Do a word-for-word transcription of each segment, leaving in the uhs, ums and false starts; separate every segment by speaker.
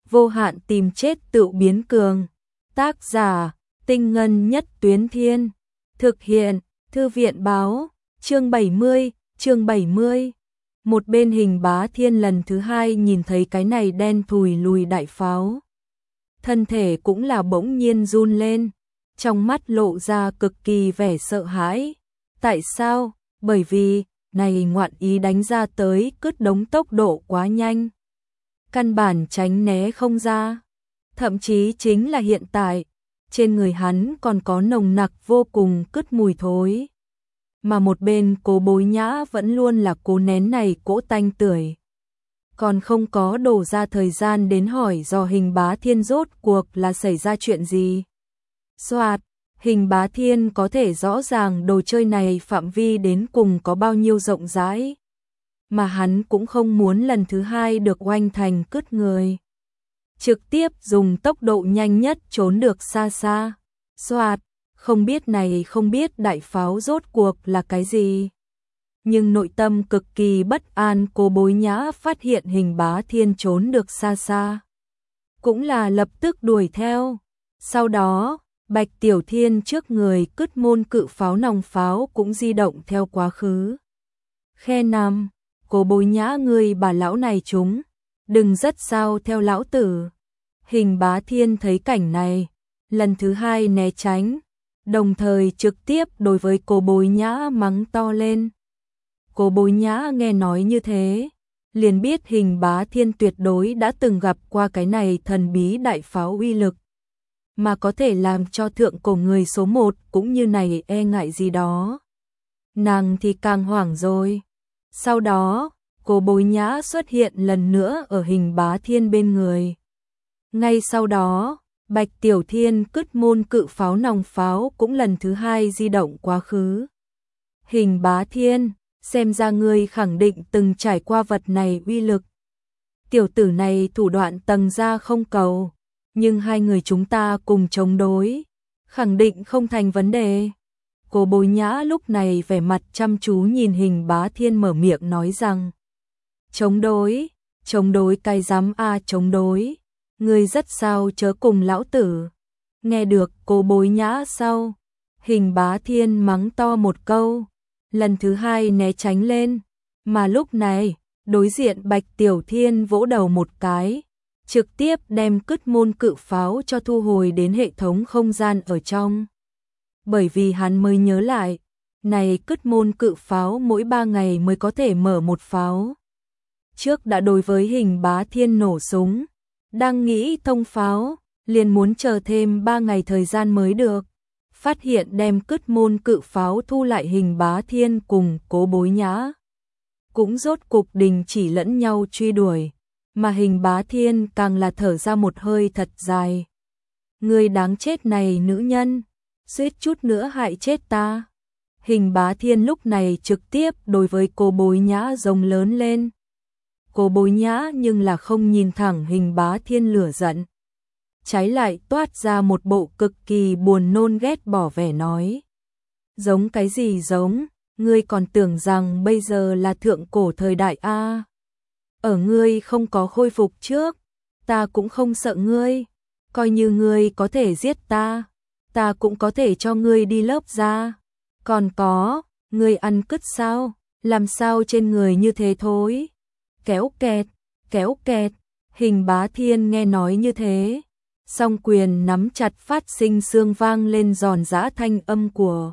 Speaker 1: vô hạn tìm chết tự biến cường. Tác giả, Tinh Ngân Nhất Tuyến Thiên. Thực hiện, Thư viện báo, chương bảy mươi, chương bảy mươi. Một bên Hình Bá Thiên lần thứ hai nhìn thấy cái này đen thùi lùi đại pháo. Thân thể cũng là bỗng nhiên run lên, trong mắt lộ ra cực kỳ vẻ sợ hãi. Tại sao? Bởi vì, này ngoạn ý đánh ra tới cứt đống tốc độ quá nhanh. Căn bản tránh né không ra. Thậm chí chính là hiện tại, trên người hắn còn có nồng nặc vô cùng cứt mùi thối. Mà một bên Cố Bối Nhã vẫn luôn là cố nén này cỗ tanh tưởi. Còn không có đổ ra thời gian đến hỏi do Hình Bá Thiên rốt cuộc là xảy ra chuyện gì. Soạt, Hình Bá Thiên có thể rõ ràng đồ chơi này phạm vi đến cùng có bao nhiêu rộng rãi. Mà hắn cũng không muốn lần thứ hai được oanh thành cứt người. Trực tiếp dùng tốc độ nhanh nhất trốn được xa xa. Soạt, không biết này không biết đại pháo rốt cuộc là cái gì. Nhưng nội tâm cực kỳ bất an, Cố Bối Nhã phát hiện Hình Bá Thiên trốn được xa xa. Cũng là lập tức đuổi theo. Sau đó, Bạch Tiểu Thiên trước người cứt môn cự pháo nòng pháo cũng di động theo quá khứ. Khe năm, Cố Bối Nhã người bà lão này chúng, đừng rất sao theo lão tử. Hình Bá Thiên thấy cảnh này, lần thứ hai né tránh, đồng thời trực tiếp đối với Cố Bối Nhã mắng to lên. Cố Bối Nhã nghe nói như thế, liền biết Hình Bá Thiên tuyệt đối đã từng gặp qua cái này thần bí đại pháo uy lực, mà có thể làm cho thượng cổ người số một cũng như này e ngại gì đó. Nàng thì càng hoảng rồi. Sau đó, Cố Bối Nhã xuất hiện lần nữa ở Hình Bá Thiên bên người. Ngay sau đó, Bạch Tiểu Thiên cứt môn cự pháo nòng pháo cũng lần thứ hai di động quá khứ. Hình Bá Thiên, xem ra ngươi khẳng định từng trải qua vật này uy lực. Tiểu tử này thủ đoạn tầng ra không cầu, nhưng hai người chúng ta cùng chống đối, khẳng định không thành vấn đề. Cố Bối Nhã lúc này vẻ mặt chăm chú nhìn Hình Bá Thiên mở miệng nói rằng: chống đối, chống đối cái dám a chống đối, ngươi rất sao chớ cùng lão tử. Nghe được Cố Bối Nhã sau, Hình Bá Thiên mắng to một câu, lần thứ hai né tránh lên, mà lúc này, đối diện Bạch Tiểu Thiên vỗ đầu một cái, trực tiếp đem cứt môn cự pháo cho thu hồi đến hệ thống không gian ở trong. Bởi vì hắn mới nhớ lại, này cứt môn cự pháo mỗi ba ngày mới có thể mở một pháo. Trước đã đối với Hình Bá Thiên nổ súng, đang nghĩ thông pháo, liền muốn chờ thêm ba ngày thời gian mới được. Phát hiện đem cứt môn cự pháo thu lại, Hình Bá Thiên cùng Cố Bối Nhã cũng rốt cục đình chỉ lẫn nhau truy đuổi, mà Hình Bá Thiên càng là thở ra một hơi thật dài. Người đáng chết này nữ nhân, suýt chút nữa hại chết ta. Hình Bá Thiên lúc này trực tiếp đối với Cố Bối Nhã rống lớn lên. Cố Bối Nhã nhưng là không nhìn thẳng Hình Bá Thiên lửa giận, trái lại toát ra một bộ cực kỳ buồn nôn ghét bỏ vẻ nói: giống cái gì giống, ngươi còn tưởng rằng bây giờ là thượng cổ thời đại a? Ở ngươi không có khôi phục trước, ta cũng không sợ ngươi, coi như ngươi có thể giết ta, ta cũng có thể cho ngươi đi lớp da. Còn có, ngươi ăn cứt sao, làm sao trên người như thế thối. Kéo kẹt, kéo kẹt. Hình Bá Thiên nghe nói như thế, song quyền nắm chặt phát sinh xương vang lên giòn giã thanh âm của.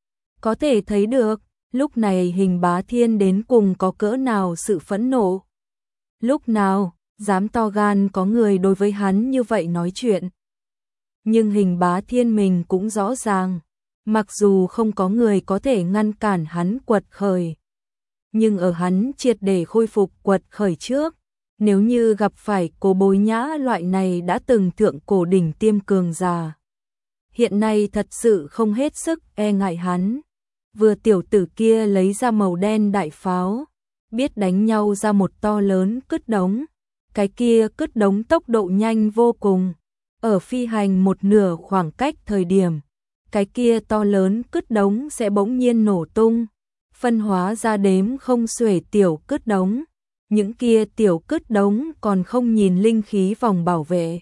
Speaker 1: Có thể thấy được, lúc này Hình Bá Thiên đến cùng có cỡ nào sự phẫn nộ. Lúc nào, dám to gan có người đối với hắn như vậy nói chuyện. Nhưng Hình Bá Thiên mình cũng rõ ràng, mặc dù không có người có thể ngăn cản hắn quật khởi, nhưng ở hắn triệt để khôi phục quật khởi trước, nếu như gặp phải Cố Bối Nhã loại này đã từng thượng cổ đỉnh tiêm cường giả, hiện nay thật sự không hết sức e ngại hắn. Vừa tiểu tử kia lấy ra màu đen đại pháo, biết đánh nhau ra một to lớn cứt đống, cái kia cứt đống tốc độ nhanh vô cùng, ở phi hành một nửa khoảng cách thời điểm, cái kia to lớn cứt đống sẽ bỗng nhiên nổ tung, phân hóa ra đếm không xuể tiểu cứt đống, những kia tiểu cứt đống còn không nhìn linh khí vòng bảo vệ.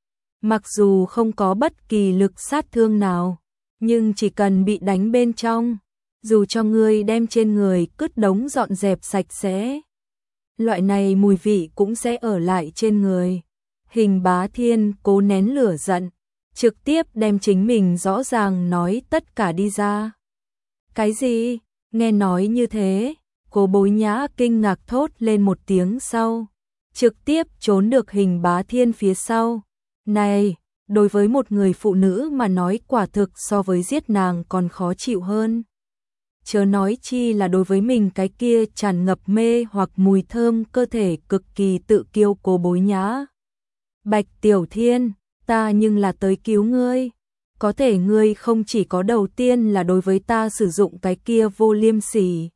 Speaker 1: Mặc dù không có bất kỳ lực sát thương nào, nhưng chỉ cần bị đánh bên trong, dù cho ngươi đem trên người cứt đống dọn dẹp sạch sẽ, loại này mùi vị cũng sẽ ở lại trên người. Hình Bá Thiên cố nén lửa giận, trực tiếp đem chính mình rõ ràng nói tất cả đi ra. Cái gì? Nghe nói như thế, Cố Bối Nhã kinh ngạc thốt lên một tiếng sau, trực tiếp trốn được Hình Bá Thiên phía sau. Này, đối với một người phụ nữ mà nói quả thực so với giết nàng còn khó chịu hơn. Chớ nói chi là đối với mình cái kia tràn ngập mê hoặc mùi thơm cơ thể cực kỳ tự kiêu Cố Bối Nhã. Bạch Tiểu Thiên, ta nhưng là tới cứu ngươi. Có thể ngươi không chỉ có đầu tiên là đối với ta sử dụng cái kia vô liêm sỉ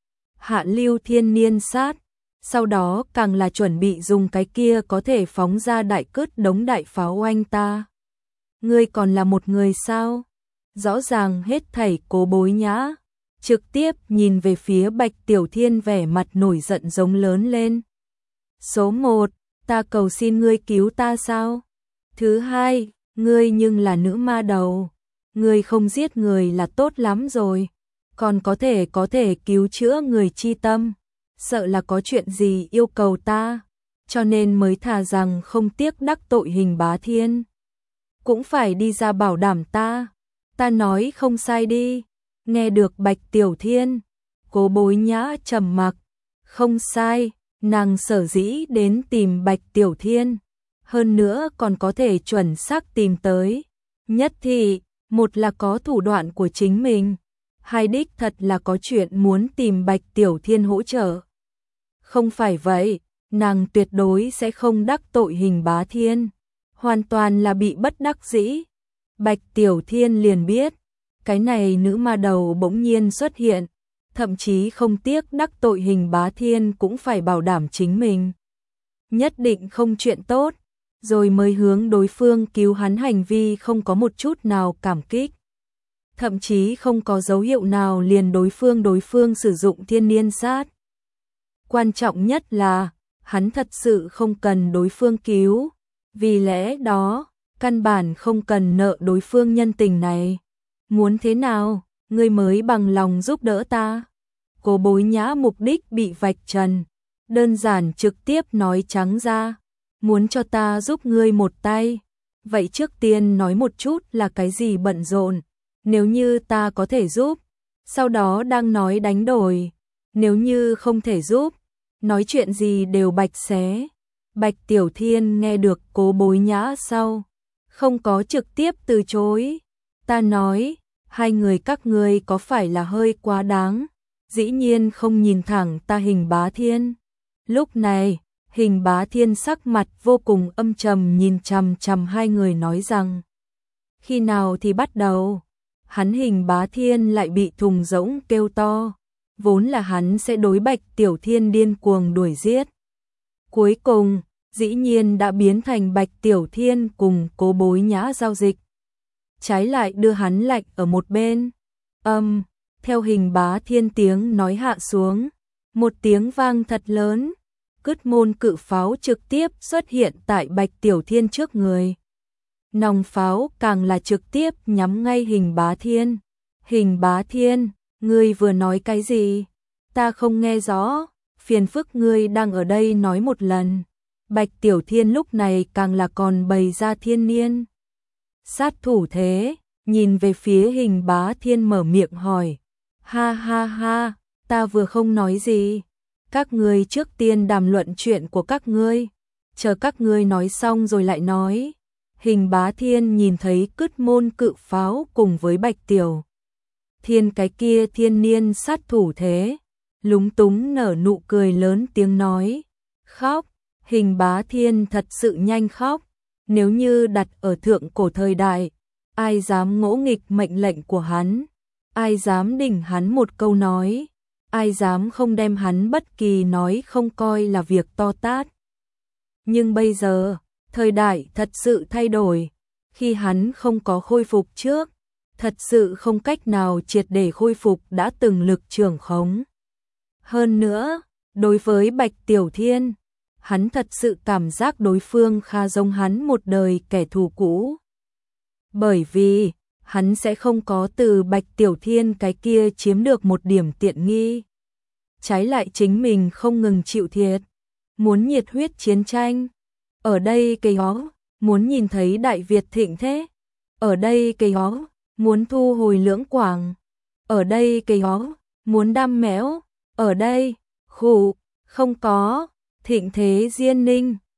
Speaker 1: Hạ Lưu Thiên Niên sát, sau đó càng là chuẩn bị dùng cái kia có thể phóng ra đại cứt đống đại pháo oanh ta. Ngươi còn là một người sao? Rõ ràng hết thảy Cố Bối Nhã trực tiếp nhìn về phía Bạch Tiểu Thiên, vẻ mặt nổi giận giống lớn lên. Số một, ta cầu xin ngươi cứu ta sao? Thứ hai, ngươi nhưng là nữ ma đầu, ngươi không giết người là tốt lắm rồi, còn có thể có thể cứu chữa người chi tâm, sợ là có chuyện gì yêu cầu ta, cho nên mới thà rằng không tiếc đắc tội Hình Bá Thiên, cũng phải đi ra bảo đảm ta. Ta nói không sai đi. Nghe được Bạch Tiểu Thiên, Cố Bối Nhã trầm mặc. Không sai, nàng sở dĩ đến tìm Bạch Tiểu Thiên, hơn nữa còn có thể chuẩn xác tìm tới. Nhất thì, một là có thủ đoạn của chính mình, hai đích thật là có chuyện muốn tìm Bạch Tiểu Thiên hỗ trợ. Không phải vậy, nàng tuyệt đối sẽ không đắc tội Hình Bá Thiên, hoàn toàn là bị bất đắc dĩ. Bạch Tiểu Thiên liền biết, cái này nữ ma đầu bỗng nhiên xuất hiện, thậm chí không tiếc đắc tội Hình Bá Thiên cũng phải bảo đảm chính mình nhất định không chuyện tốt, rồi mới hướng đối phương cứu hắn, hành vi không có một chút nào cảm kích. Thậm chí không có dấu hiệu nào liền đối phương đối phương sử dụng thiên niên sát. Quan trọng nhất là, hắn thật sự không cần đối phương cứu, vì lẽ đó, căn bản không cần nợ đối phương nhân tình này. Muốn thế nào, ngươi mới bằng lòng giúp đỡ ta? Cố Bối Nhã mục đích bị vạch trần, đơn giản trực tiếp nói trắng ra, muốn cho ta giúp ngươi một tay. Vậy trước tiên nói một chút là cái gì bận rộn, nếu như ta có thể giúp, sau đó đang nói đánh đổi, nếu như không thể giúp, nói chuyện gì đều bạch xé. Bạch Tiểu Thiên nghe được Cố Bối Nhã sau, không có trực tiếp từ chối. Ta nói, hai người các ngươi có phải là hơi quá đáng, dĩ nhiên không nhìn thẳng ta Hình Bá Thiên. Lúc này, Hình Bá Thiên sắc mặt vô cùng âm trầm nhìn chằm chằm hai người nói rằng, khi nào thì bắt đầu? Hắn Hình Bá Thiên lại bị thùng rỗng kêu to, vốn là hắn sẽ đối Bạch Tiểu Thiên điên cuồng đuổi giết. Cuối cùng, dĩ nhiên đã biến thành Bạch Tiểu Thiên cùng Cố Bối Nhã giao dịch, trái lại đưa hắn lạnh ở một bên. Âm, um, theo Hình Bá Thiên tiếng nói hạ xuống, một tiếng vang thật lớn, cứt môn cự pháo trực tiếp xuất hiện tại Bạch Tiểu Thiên trước người. Nòng pháo càng là trực tiếp nhắm ngay Hình Bá Thiên. Hình Bá Thiên, ngươi vừa nói cái gì? Ta không nghe rõ, phiền phức ngươi đang ở đây nói một lần. Bạch Tiểu Thiên lúc này càng là còn bày ra thiên niên sát thủ thế, nhìn về phía Hình Bá Thiên mở miệng hỏi. Ha ha ha, ta vừa không nói gì. Các ngươi trước tiên đàm luận chuyện của các ngươi, chờ các ngươi nói xong rồi lại nói. Hình Bá Thiên nhìn thấy cứt môn cự pháo cùng với Bạch Tiểu Thiên cái kia thiên niên sát thủ thế, lúng túng nở nụ cười lớn tiếng nói. Khóc, Hình Bá Thiên thật sự nhanh khóc. Nếu như đặt ở thượng cổ thời đại, ai dám ngỗ nghịch mệnh lệnh của hắn, ai dám đỉnh hắn một câu nói, ai dám không đem hắn bất kỳ nói không coi là việc to tát. Nhưng bây giờ, thời đại thật sự thay đổi, khi hắn không có khôi phục trước, thật sự không cách nào triệt để khôi phục đã từng lực trưởng khống. Hơn nữa, Đối với Bạch Tiểu Thiên, hắn thật sự cảm giác đối phương khá giống hắn một đời kẻ thù cũ. Bởi vì, hắn sẽ không có từ Bạch Tiểu Thiên cái kia chiếm được một điểm tiện nghi. Trái lại chính mình không ngừng chịu thiệt, muốn nhiệt huyết chiến tranh. Ở đây cây hó, muốn nhìn thấy Đại Việt thịnh thế. Ở đây cây hó, muốn thu hồi Lưỡng Quảng. Ở đây cây hó, muốn đam mẽo. Ở đây, khủ, không có, thịnh thế Diên Ninh.